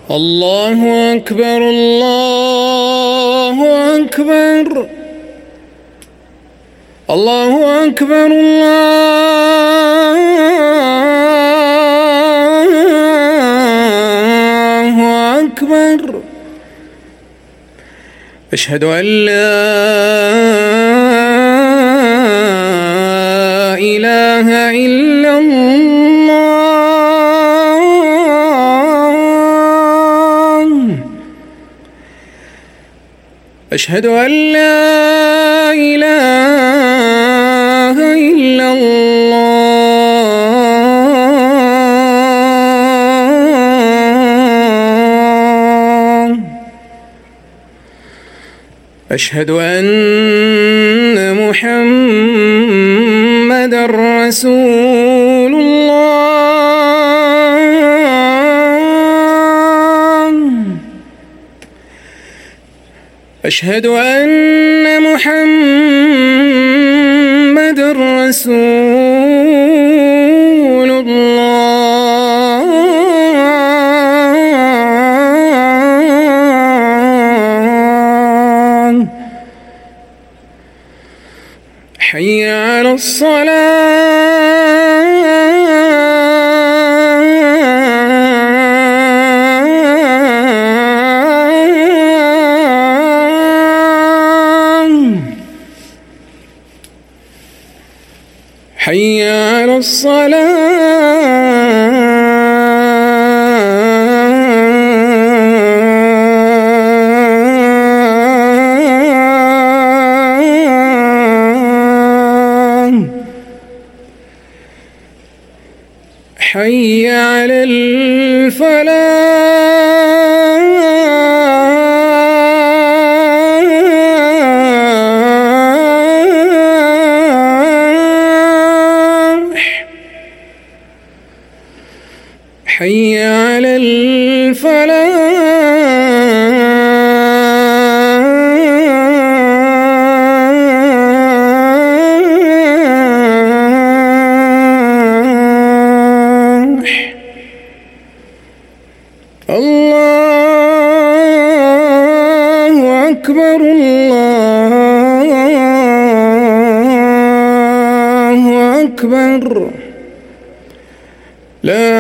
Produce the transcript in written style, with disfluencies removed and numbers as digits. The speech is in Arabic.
الله أكبر الله أكبر الله أكبر الله أكبر. أشهد أن لا إله إلا الله. أشهد أن لا إله إلا الله. أشهد أن محمدًا رسول الله. أشهد أن محمدًا رسول الله. حي على الصلاة. حي على الصلاة. حي على الفلاح. حي على الفلاح. الله أكبر الله أكبر. لا